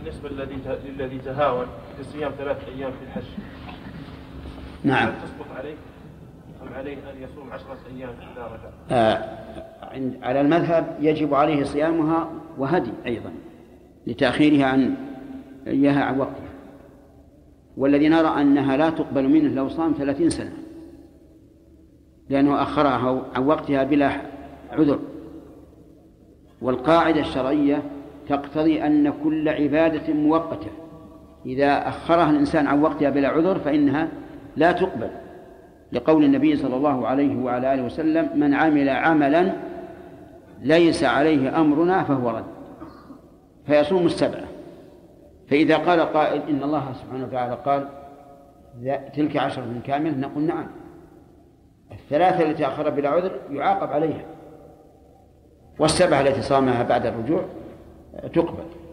بالنسبة للذي تهاون في صيام 3 أيام في الحج، نعم، تسقط عليه أم عليه أن يصوم 10 أيام إذا رجع؟ على المذهب يجب عليه صيامها وهدي أيضا لتأخيرها إياها عن وقتها، والذي نرى أنها لا تقبل منه لو صام 30 سنة لأنه أخرها عن وقتها بلا عذر. والقاعدة الشرعية تقتضي أن كل عبادة مؤقتة إذا أخرها الإنسان عن وقتها بلا عذر فإنها لا تقبل، لقول النبي صلى الله عليه وعلى آله وسلم: من عمل عملا ليس عليه أمرنا فهو رد. فيصوم 7. فإذا قال قائل إن الله سبحانه وتعالى قال تلك 10 كاملة، نقول نعم، 3 التي أخرها بلا عذر يعاقب عليها، 7 التي صامها بعد الرجوع تقبل.